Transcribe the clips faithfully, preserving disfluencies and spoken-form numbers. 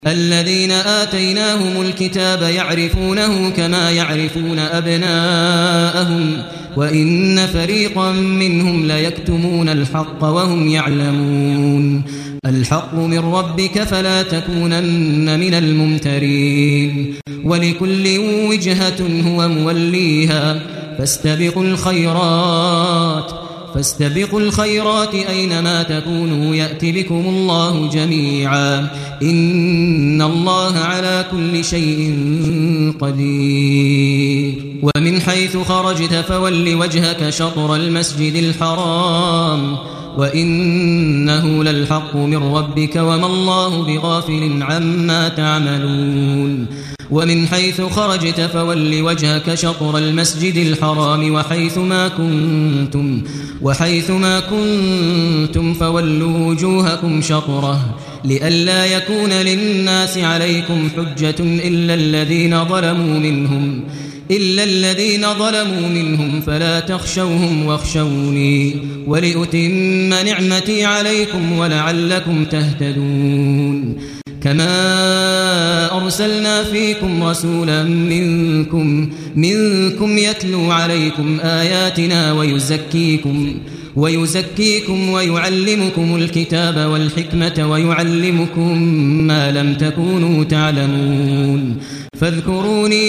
الذين آتيناهم الكتاب يعرفونه كما يعرفون أبناءهم وإن فريقا منهم ليكتمون الحق وهم يعلمون الحق من ربك فلا تكونن من الممترين ولكل وجهة هو موليها فاستبقوا الخيرات فاستبقوا الخيرات أينما تكونوا يأتي بكم الله جميعا إن الله على كل شيء قدير ومن حيث خرجت فول وجهك شطر المسجد الحرام وإنه للحق من ربك وما الله بغافل عما تعملون ومن حيث خرجت فول وجهك شطر المسجد الحرام وحيث ما كنتم وحيث ما كنتم فولوا وجوهكم شطره لئلا يكون للناس عليكم حجة إلا الذين ظلموا منهم إلا الذين ظلموا منهم فلا تخشوهم واخشوني ولأتم نعمتي عليكم ولعلكم تهتدون كما أرسلنا فيكم رسولا منكم منكم يتلو عليكم آياتنا ويزكيكم ويزكيكم ويعلمكم الكتاب والحكمة ويعلمكم ما لم تكونوا تعلمون فاذكروني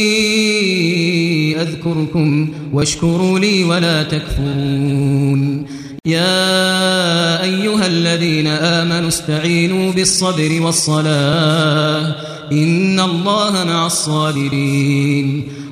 أذكركم واشكروا لي ولا تكفرون يا أيها الذين آمنوا استعينوا بالصبر والصلاة إن الله مع الصابرين